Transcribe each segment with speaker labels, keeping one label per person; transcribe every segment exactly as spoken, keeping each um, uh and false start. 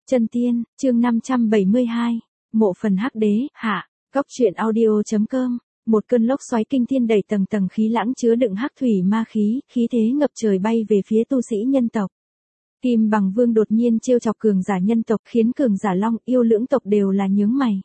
Speaker 1: Chân tiên, chương năm trăm bảy mươi hai. Mộ phần hắc đế, hạ. Góc truyện audio.com. Một cơn lốc xoáy kinh thiên đầy tầng tầng khí lãng chứa đựng hắc thủy ma khí, khí thế ngập trời bay về phía tu sĩ nhân tộc. Kim Bằng Vương đột nhiên trêu chọc cường giả nhân tộc, khiến cường giả Long Yêu lưỡng tộc đều là nhướng mày.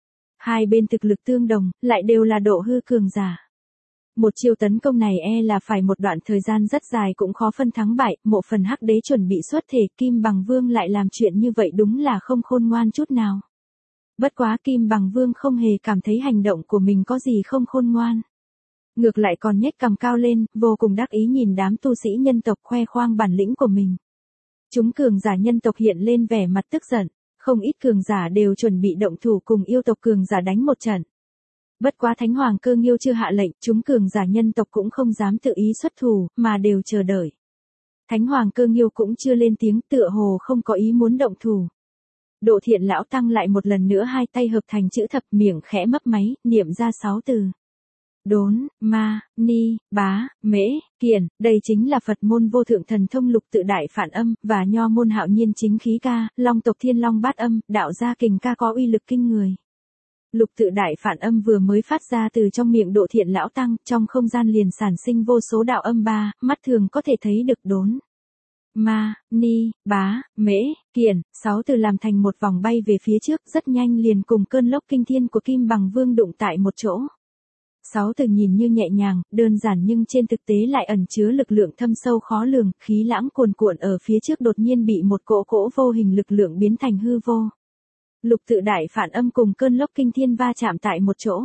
Speaker 1: Hai bên thực lực tương đồng, lại đều là độ hư cường giả. Một chiêu tấn công này e là phải một đoạn thời gian rất dài cũng khó phân thắng bại. Mộ phần hắc đế chuẩn bị xuất thể, Kim Bằng Vương lại làm chuyện như vậy đúng là không khôn ngoan chút nào. Bất quá Kim Bằng Vương không hề cảm thấy hành động của mình có gì không khôn ngoan. Ngược lại còn nhếch cằm cao lên, vô cùng đắc ý nhìn đám tu sĩ nhân tộc khoe khoang bản lĩnh của mình. Chúng cường giả nhân tộc hiện lên vẻ mặt tức giận, không ít cường giả đều chuẩn bị động thủ cùng yêu tộc cường giả đánh một trận. Bất quá Thánh Hoàng Cơ Nghiêu chưa hạ lệnh, chúng cường giả nhân tộc cũng không dám tự ý xuất thủ, mà đều chờ đợi. Thánh Hoàng Cơ Nghiêu cũng chưa lên tiếng, tựa hồ không có ý muốn động thủ. Độ Thiện lão tăng lại một lần nữa hai tay hợp thành chữ thập, miệng khẽ mấp máy, niệm ra sáu từ. Đốn, ma, ni, bá, mễ, kiền, đây chính là Phật môn vô thượng thần thông lục tự đại phản âm, và nho môn hạo nhiên chính khí ca, long tộc thiên long bát âm, đạo gia kình ca có uy lực kinh người. Lục tự đại phản âm vừa mới phát ra từ trong miệng Độ Thiện lão tăng, trong không gian liền sản sinh vô số đạo âm ba, mắt thường có thể thấy được đốn. Ma, ni, bá, mễ, kiền, sáu từ làm thành một vòng bay về phía trước, rất nhanh liền cùng cơn lốc kinh thiên của Kim Bằng Vương đụng tại một chỗ. Sáu từ nhìn như nhẹ nhàng, đơn giản nhưng trên thực tế lại ẩn chứa lực lượng thâm sâu khó lường, khí lãng cuồn cuộn ở phía trước đột nhiên bị một cỗ cỗ vô hình lực lượng biến thành hư vô. Lục tự đại phản âm cùng cơn lốc kinh thiên va chạm tại một chỗ.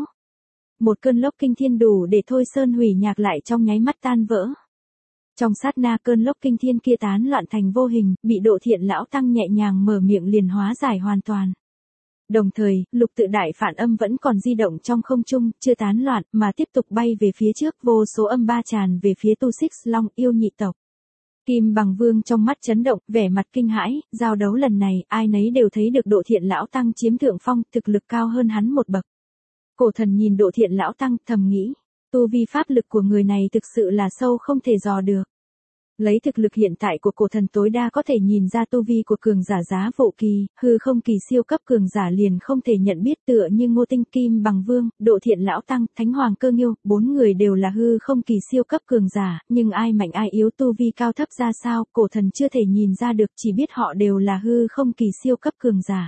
Speaker 1: Một cơn lốc kinh thiên đủ để thôi sơn hủy nhạc lại trong nháy mắt tan vỡ. Trong sát na cơn lốc kinh thiên kia tán loạn thành vô hình, bị Độ Thiện lão tăng nhẹ nhàng mở miệng liền hóa giải hoàn toàn. Đồng thời, lục tự đại phản âm vẫn còn di động trong không trung, chưa tán loạn, mà tiếp tục bay về phía trước, vô số âm ba tràn về phía tu xích Long Yêu nhị tộc. Kim Bằng Vương trong mắt chấn động, vẻ mặt kinh hãi, giao đấu lần này, ai nấy đều thấy được Độ Thiện lão tăng chiếm thượng phong, thực lực cao hơn hắn một bậc. Cổ thần nhìn Độ Thiện lão tăng, thầm nghĩ, tu vi pháp lực của người này thực sự là sâu không thể dò được. Lấy thực lực hiện tại của cổ thần tối đa có thể nhìn ra tu vi của cường giả giá vụ kỳ, hư không kỳ siêu cấp cường giả liền không thể nhận biết, tựa như Ngô Tinh, Kim Bằng Vương, Độ Thiện lão tăng, Thánh Hoàng Cơ Nghiêu, bốn người đều là hư không kỳ siêu cấp cường giả, nhưng ai mạnh ai yếu tu vi cao thấp ra sao, cổ thần chưa thể nhìn ra được, chỉ biết họ đều là hư không kỳ siêu cấp cường giả.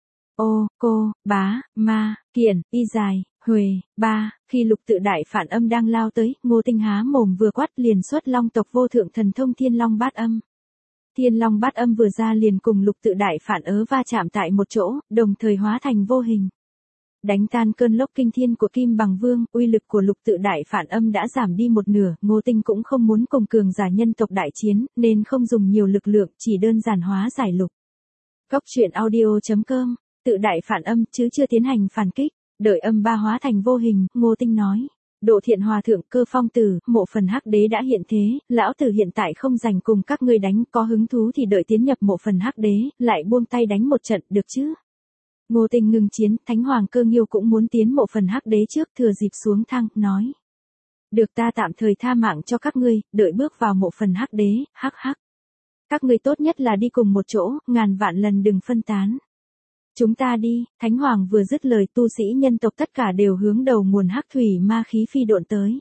Speaker 1: Ô, cô, bá, ma, kiền, y dài, huề, ba, khi lục tự đại phản âm đang lao tới, Ngô Tinh há mồm vừa quát liền xuất long tộc vô thượng thần thông thiên long bát âm. Thiên long bát âm vừa ra liền cùng lục tự đại phản ớ va chạm tại một chỗ, đồng thời hóa thành vô hình. Đánh tan cơn lốc kinh thiên của Kim Bằng Vương, uy lực của lục tự đại phản âm đã giảm đi một nửa, Ngô Tinh cũng không muốn cùng cường giả nhân tộc đại chiến, nên không dùng nhiều lực lượng, chỉ đơn giản hóa giải lục. Góc truyện audio.com. Tự đại phản âm chứ chưa tiến hành phản kích, đợi âm ba hóa thành vô hình, Ngô Tinh nói. Độ Thiện hòa thượng, Cơ Phong tử, mộ phần hắc đế đã hiện thế, lão tử hiện tại không rảnh cùng các ngươi đánh, có hứng thú thì đợi tiến nhập mộ phần hắc đế, lại buông tay đánh một trận, được chứ? Ngô Tinh ngừng chiến, Thánh Hoàng Cơ Nghiêu cũng muốn tiến mộ phần hắc đế trước, thừa dịp xuống thang, nói. Được, ta tạm thời tha mạng cho các ngươi, đợi bước vào mộ phần hắc đế, hắc hắc. Các ngươi tốt nhất là đi cùng một chỗ, ngàn vạn lần đừng phân tán. Chúng ta đi, Thánh Hoàng vừa dứt lời, tu sĩ nhân tộc tất cả đều hướng đầu nguồn hắc thủy ma khí phi độn tới.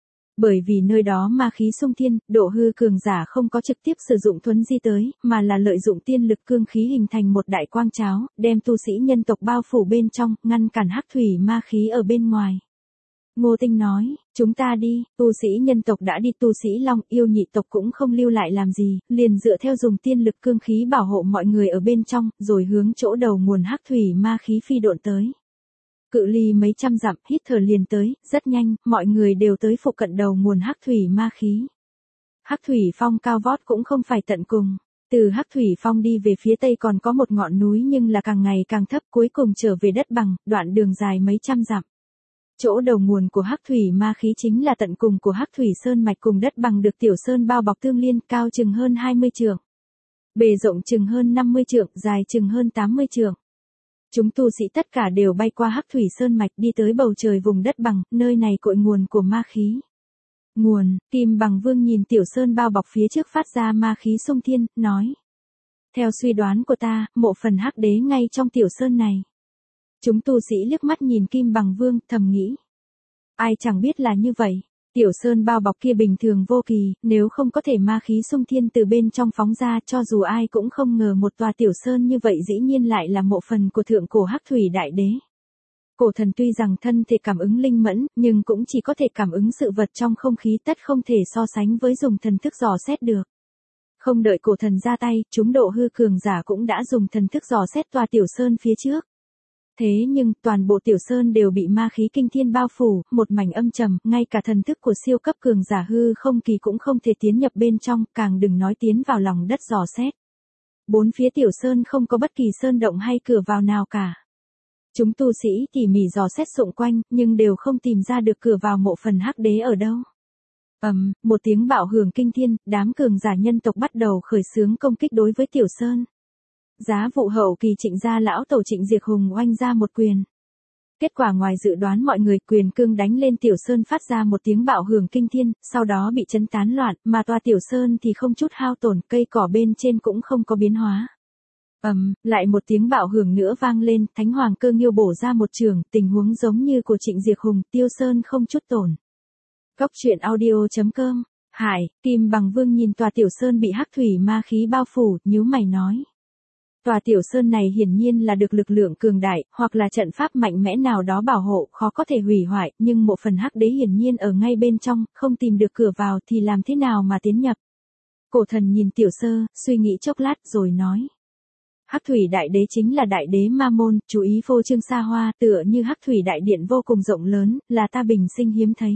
Speaker 1: Bởi vì nơi đó ma khí xung thiên, độ hư cường giả không có trực tiếp sử dụng thuấn di tới, mà là lợi dụng tiên lực cương khí hình thành một đại quang cháo, đem tu sĩ nhân tộc bao phủ bên trong, ngăn cản hắc thủy ma khí ở bên ngoài. Ngô Tinh nói, chúng ta đi, tu sĩ nhân tộc đã đi, tu sĩ Long Yêu nhị tộc cũng không lưu lại làm gì, liền dựa theo dùng tiên lực cương khí bảo hộ mọi người ở bên trong, rồi hướng chỗ đầu nguồn hắc thủy ma khí phi độn tới. Cự ly mấy trăm dặm, hít thở liền tới, rất nhanh, mọi người đều tới phụ cận đầu nguồn hắc thủy ma khí. Hắc thủy phong cao vót cũng không phải tận cùng. Từ hắc thủy phong đi về phía tây còn có một ngọn núi nhưng là càng ngày càng thấp, cuối cùng trở về đất bằng, đoạn đường dài mấy trăm dặm. Chỗ đầu nguồn của hắc thủy ma khí chính là tận cùng của hắc thủy sơn mạch, cùng đất bằng được tiểu sơn bao bọc tương liên, cao chừng hơn hai mươi trượng. Bề rộng chừng hơn năm mươi trượng, dài chừng hơn tám mươi trượng. Chúng tu sĩ tất cả đều bay qua hắc thủy sơn mạch đi tới bầu trời vùng đất bằng, nơi này cội nguồn của ma khí. Nguồn, Kim Bằng Vương nhìn tiểu sơn bao bọc phía trước phát ra ma khí xung thiên, nói. Theo suy đoán của ta, mộ phần hắc đế ngay trong tiểu sơn này. Chúng tu sĩ liếc mắt nhìn Kim Bằng Vương, thầm nghĩ. Ai chẳng biết là như vậy. Tiểu sơn bao bọc kia bình thường vô kỳ, nếu không có thể ma khí xung thiên từ bên trong phóng ra, cho dù ai cũng không ngờ một tòa tiểu sơn như vậy dĩ nhiên lại là mộ phần của thượng cổ hắc thủy đại đế. Cổ thần tuy rằng thân thể cảm ứng linh mẫn, nhưng cũng chỉ có thể cảm ứng sự vật trong không khí, tất không thể so sánh với dùng thần thức dò xét được. Không đợi cổ thần ra tay, chúng độ hư cường giả cũng đã dùng thần thức dò xét tòa tiểu sơn phía trước. Thế nhưng, toàn bộ tiểu sơn đều bị ma khí kinh thiên bao phủ, một mảnh âm trầm, ngay cả thần thức của siêu cấp cường giả hư không kỳ cũng không thể tiến nhập bên trong, càng đừng nói tiến vào lòng đất dò xét. Bốn phía tiểu sơn không có bất kỳ sơn động hay cửa vào nào cả. Chúng tu sĩ tỉ mỉ dò xét xung quanh, nhưng đều không tìm ra được cửa vào mộ phần hắc đế ở đâu. ầm, um, một tiếng bạo hưởng kinh thiên, đám cường giả nhân tộc bắt đầu khởi xướng công kích đối với tiểu sơn. Giá vụ hậu kỳ Trịnh gia lão tổ Trịnh Diệt Hùng oanh ra một quyền. Kết quả ngoài dự đoán mọi người, quyền cương đánh lên tiểu sơn phát ra một tiếng bạo hưởng kinh thiên, sau đó bị chấn tán loạn, mà tòa tiểu sơn thì không chút hao tổn, cây cỏ bên trên cũng không có biến hóa. ầm, um, lại một tiếng bạo hưởng nữa vang lên, Thánh Hoàng Cơ Nghiêu bổ ra một trường, tình huống giống như của Trịnh Diệt Hùng, tiêu sơn không chút tổn. Góc truyện audio chấm com. Hải, Kim Bằng Vương nhìn tòa tiểu sơn bị hắc thủy ma khí bao phủ, nhíu mày nói. Tòa tiểu sơn này hiển nhiên là được lực lượng cường đại, hoặc là trận pháp mạnh mẽ nào đó bảo hộ, khó có thể hủy hoại, nhưng mộ phần hắc đế hiển nhiên ở ngay bên trong, không tìm được cửa vào thì làm thế nào mà tiến nhập. Cổ thần nhìn tiểu sơ, suy nghĩ chốc lát rồi nói. Hắc thủy đại đế chính là đại đế ma môn, chú ý phô trương xa hoa, tựa như hắc thủy đại điện vô cùng rộng lớn, là ta bình sinh hiếm thấy.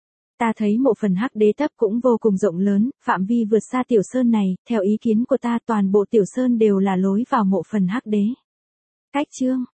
Speaker 1: Ta thấy mộ phần hắc đế thấp cũng vô cùng rộng lớn, phạm vi vượt xa tiểu sơn này, theo ý kiến của ta toàn bộ tiểu sơn đều là lối vào mộ phần hắc đế. Cách chương